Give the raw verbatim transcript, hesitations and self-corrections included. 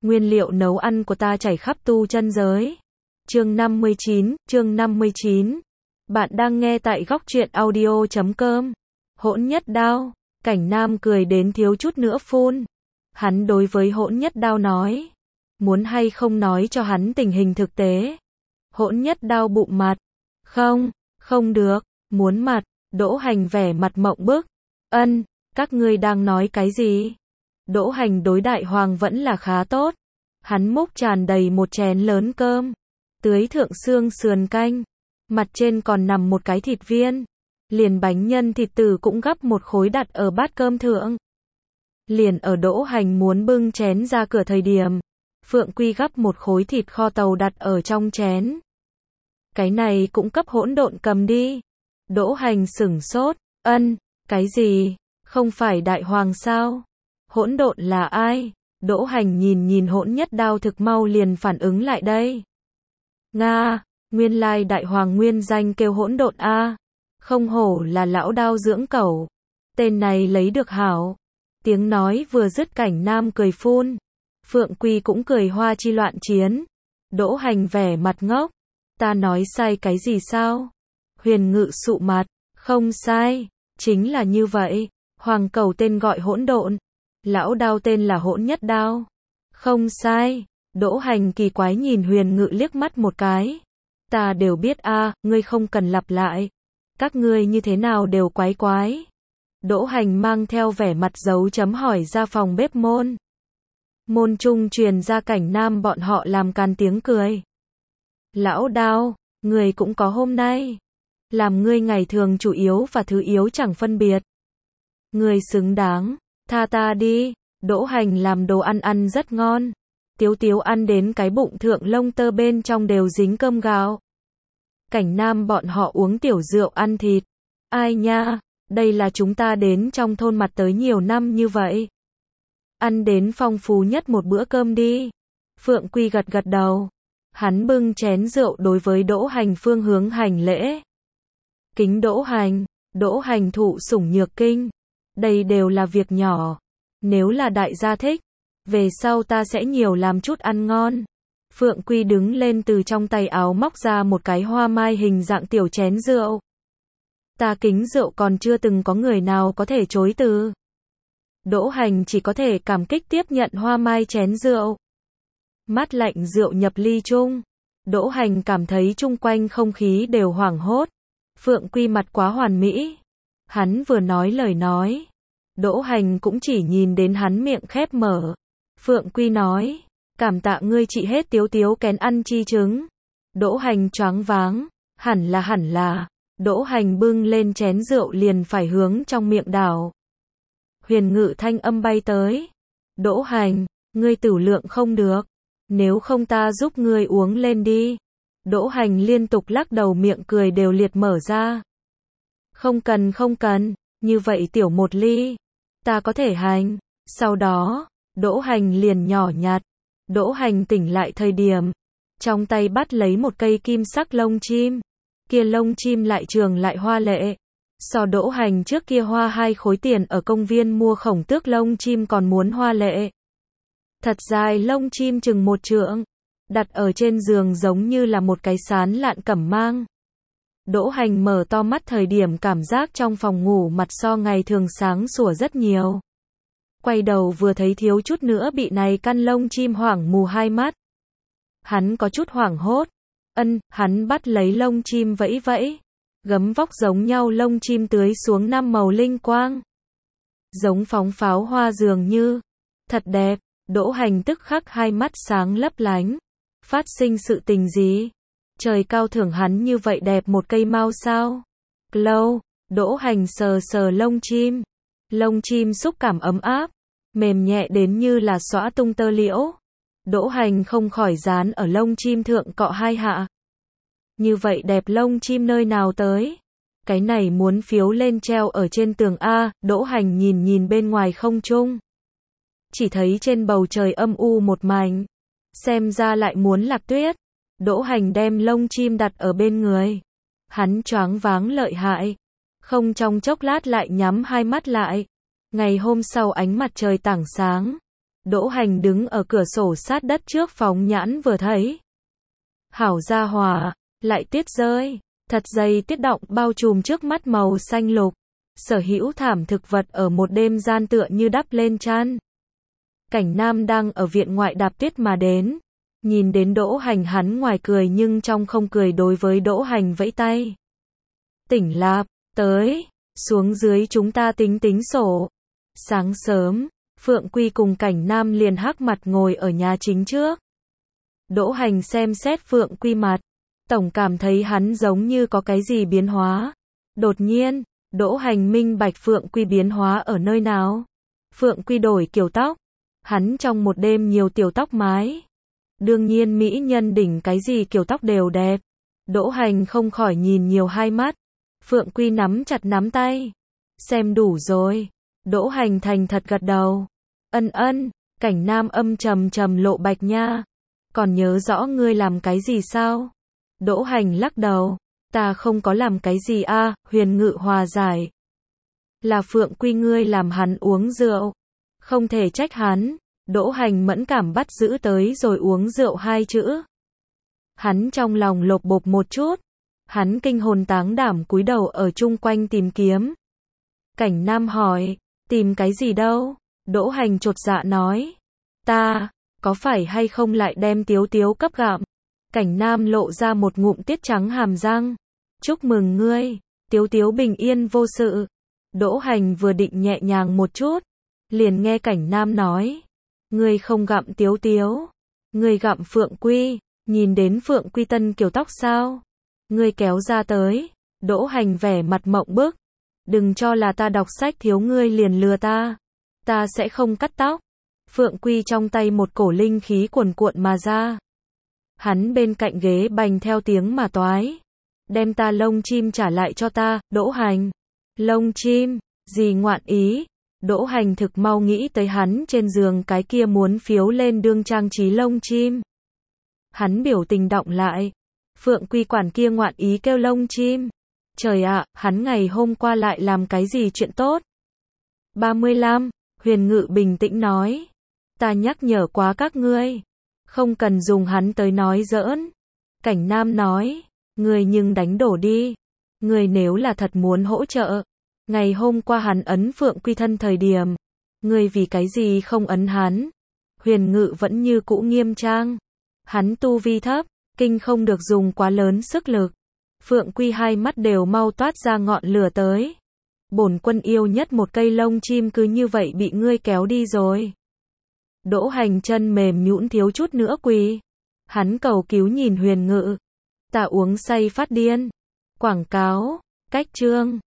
Nguyên liệu nấu ăn của ta chảy khắp tu chân giới. Chương năm mươi chín, chương năm mươi chín. Bạn đang nghe tại góc truyện audio chấm com. Hỗn Nhất Đao, Cảnh Nam cười đến thiếu chút nữa phun. Hắn đối với Hỗn Nhất Đao nói, muốn hay không nói cho hắn tình hình thực tế. Hỗn Nhất Đao bụng mặt, không, không được, muốn mặt. Đỗ Hành vẻ mặt mộng bức, ân, các ngươi đang nói cái gì? Đỗ Hành đối Đại Hoàng vẫn là khá tốt. Hắn múc tràn đầy một chén lớn cơm, tưới thượng xương sườn canh, mặt trên còn nằm một cái thịt viên. Liền bánh nhân thịt tử cũng gắp một khối đặt ở bát cơm thượng. Liền ở Đỗ Hành muốn bưng chén ra cửa thời điểm, Phượng Quy gắp một khối thịt kho tàu đặt ở trong chén. Cái này cũng cấp hỗn độn cầm đi. Đỗ Hành sửng sốt, ân, cái gì, không phải Đại Hoàng sao? Hỗn độn là ai? Đỗ Hành nhìn nhìn Hỗn Nhất Đao thực mau liền phản ứng lại đây. Nga, nguyên lai Đại Hoàng nguyên danh kêu hỗn độn a. Không hổ là lão đao dưỡng cẩu. Tên này lấy được hảo. Tiếng nói vừa dứt, Cảnh Nam cười phun. Phượng Quy cũng cười hoa chi loạn chiến. Đỗ Hành vẻ mặt ngốc. Ta nói sai cái gì sao? Huyền Ngự sụ mặt. Không sai, chính là như vậy. Hoàng cẩu tên gọi hỗn độn. Lão đao tên là Hỗn Nhất Đao. Không sai. Đỗ Hành kỳ quái nhìn Huyền Ngự liếc mắt một cái. Ta đều biết a, à, ngươi không cần lặp lại. Các ngươi như thế nào đều quái quái. Đỗ Hành mang theo vẻ mặt dấu chấm hỏi ra phòng bếp môn. Môn trung truyền ra Cảnh Nam bọn họ làm càn tiếng cười. Lão đao, người cũng có hôm nay. Làm ngươi ngày thường chủ yếu và thứ yếu chẳng phân biệt. Ngươi xứng đáng, tha ta đi. Đỗ Hành làm đồ ăn ăn rất ngon. Tiếu tiếu ăn đến cái bụng thượng lông tơ bên trong đều dính cơm gạo. Cảnh Nam bọn họ uống tiểu rượu ăn thịt. Ai nha, đây là chúng ta đến trong thôn mặt tới nhiều năm như vậy. Ăn đến phong phú nhất một bữa cơm đi. Phượng Quy gật gật đầu. Hắn bưng chén rượu đối với Đỗ Hành phương hướng hành lễ. Kính Đỗ Hành, Đỗ Hành thụ sủng nhược kinh. Đây đều là việc nhỏ. Nếu là đại gia thích, về sau ta sẽ nhiều làm chút ăn ngon. Phượng Quy đứng lên từ trong tay áo móc ra một cái hoa mai hình dạng tiểu chén rượu. Ta kính rượu còn chưa từng có người nào có thể chối từ. Đỗ Hành chỉ có thể cảm kích tiếp nhận hoa mai chén rượu. Mát lạnh rượu nhập ly chung. Đỗ Hành cảm thấy chung quanh không khí đều hoảng hốt. Phượng Quy mặt quá hoàn mỹ. Hắn vừa nói lời nói. Đỗ Hành cũng chỉ nhìn đến hắn miệng khép mở. Phượng Quy nói, cảm tạ ngươi trị hết tiếu tiếu kén ăn chi trứng. Đỗ Hành choáng váng, hẳn là hẳn là. Đỗ Hành bưng lên chén rượu liền phải hướng trong miệng đảo. Huyền Ngự thanh âm bay tới. Đỗ Hành, ngươi tử lượng không được. Nếu không ta giúp ngươi uống lên đi. Đỗ Hành liên tục lắc đầu, miệng cười đều liệt mở ra. Không cần không cần, như vậy tiểu một ly. Ta có thể hành. Sau đó, Đỗ Hành liền nhỏ nhặt. Đỗ Hành tỉnh lại thời điểm, trong tay bắt lấy một cây kim sắc lông chim. Kia lông chim lại trường lại hoa lệ. So Đỗ Hành trước kia hoa hai khối tiền ở công viên mua khổng tước lông chim còn muốn hoa lệ. Thật dài lông chim chừng một trượng, đặt ở trên giường giống như là một cái sán lạn cẩm mang. Đỗ Hành mở to mắt thời điểm cảm giác trong phòng ngủ mặt so ngày thường sáng sủa rất nhiều. Quay đầu vừa thấy thiếu chút nữa bị này căn lông chim hoảng mù hai mắt. Hắn có chút hoảng hốt. Ân, hắn bắt lấy lông chim vẫy vẫy. Gấm vóc giống nhau lông chim tưới xuống năm màu linh quang. Giống phóng pháo hoa dường như. Thật đẹp. Đỗ Hành tức khắc hai mắt sáng lấp lánh. Phát sinh sự tình gì? Trời cao thưởng hắn như vậy đẹp một cây mau sao? Lâu, Đỗ Hành sờ sờ lông chim. Lông chim xúc cảm ấm áp, mềm nhẹ đến như là xõa tung tơ liễu. Đỗ Hành không khỏi dán ở lông chim thượng cọ hai hạ. Như vậy đẹp lông chim nơi nào tới? Cái này muốn phiếu lên treo ở trên tường a. Đỗ Hành nhìn nhìn bên ngoài không trung. Chỉ thấy trên bầu trời âm u một mảnh. Xem ra lại muốn lạc tuyết. Đỗ Hành đem lông chim đặt ở bên người. Hắn choáng váng lợi hại. Không trong chốc lát lại nhắm hai mắt lại. Ngày hôm sau ánh mặt trời tảng sáng. Đỗ Hành đứng ở cửa sổ sát đất trước phóng nhãn vừa thấy. Hảo gia hỏa, lại tuyết rơi, thật dày tuyết đọng bao trùm trước mắt màu xanh lục. Sở hữu thảm thực vật ở một đêm gian tựa như đắp lên chăn. Cảnh Nam đang ở viện ngoại đạp tuyết mà đến. Nhìn đến Đỗ Hành hắn ngoài cười nhưng trong không cười đối với Đỗ Hành vẫy tay. Tỉnh Lạp, tới, xuống dưới chúng ta tính tính sổ. Sáng sớm, Phượng Quy cùng Cảnh Nam liền hắc mặt ngồi ở nhà chính trước. Đỗ Hành xem xét Phượng Quy mặt, tổng cảm thấy hắn giống như có cái gì biến hóa. Đột nhiên, Đỗ Hành minh bạch Phượng Quy biến hóa ở nơi nào. Phượng Quy đổi kiểu tóc, hắn trong một đêm nhiều tiểu tóc mái. Đương nhiên mỹ nhân đỉnh cái gì kiểu tóc đều đẹp. Đỗ Hành không khỏi nhìn nhiều hai mắt. Phượng Quy nắm chặt nắm tay. Xem đủ rồi. Đỗ Hành thành thật gật đầu. Ân ân, Cảnh Nam âm trầm trầm lộ bạch nha. Còn nhớ rõ ngươi làm cái gì sao? Đỗ Hành lắc đầu. Ta không có làm cái gì a, à, Huyền Ngự hòa giải. Là Phượng Quy ngươi làm hắn uống rượu. Không thể trách hắn. Đỗ Hành mẫn cảm bắt giữ tới rồi uống rượu hai chữ. Hắn trong lòng lột bột một chút. Hắn kinh hồn táng đảm cúi đầu ở chung quanh tìm kiếm. Cảnh Nam hỏi, tìm cái gì đâu? Đỗ Hành chột dạ nói, ta, có phải hay không lại đem Tiếu Tiếu cấp gặm? Cảnh Nam lộ ra một ngụm tiết trắng hàm răng. Chúc mừng ngươi, Tiếu Tiếu bình yên vô sự. Đỗ Hành vừa định nhẹ nhàng một chút, liền nghe Cảnh Nam nói, ngươi không gặm Tiếu Tiếu, ngươi gặm Phượng Quy, nhìn đến Phượng Quy tân kiểu tóc sao? Ngươi kéo ra tới. Đỗ Hành vẻ mặt mộng bức. Đừng cho là ta đọc sách thiếu ngươi liền lừa ta. Ta sẽ không cắt tóc. Phượng Quy trong tay một cổ linh khí cuồn cuộn mà ra. Hắn bên cạnh ghế bành theo tiếng mà toái. Đem ta lông chim trả lại cho ta, Đỗ Hành. Lông chim, gì ngoạn ý? Đỗ Hành thực mau nghĩ tới hắn trên giường cái kia muốn phiếu lên đương trang trí lông chim. Hắn biểu tình động lại. Phượng Quy quản kia ngoạn ý kêu lông chim. Trời ạ, à, hắn ngày hôm qua lại làm cái gì chuyện tốt? ba mươi lăm, Huyền Ngự bình tĩnh nói. Ta nhắc nhở quá các ngươi. Không cần dùng hắn tới nói giỡn. Cảnh Nam nói. Ngươi nhưng đánh đổ đi. Ngươi nếu là thật muốn hỗ trợ. Ngày hôm qua hắn ấn Phượng Quy thân thời điểm. Ngươi vì cái gì không ấn hắn? Huyền Ngự vẫn như cũ nghiêm trang. Hắn tu vi thấp. Kinh không được dùng quá lớn sức lực. Phượng Quy hai mắt đều mau toát ra ngọn lửa tới. Bổn quân yêu nhất một cây lông chim cứ như vậy bị ngươi kéo đi rồi. Đỗ Hành chân mềm nhũn thiếu chút nữa quỳ. Hắn cầu cứu nhìn Huyền Ngự. Ta uống say phát điên. Quảng cáo, cách chương.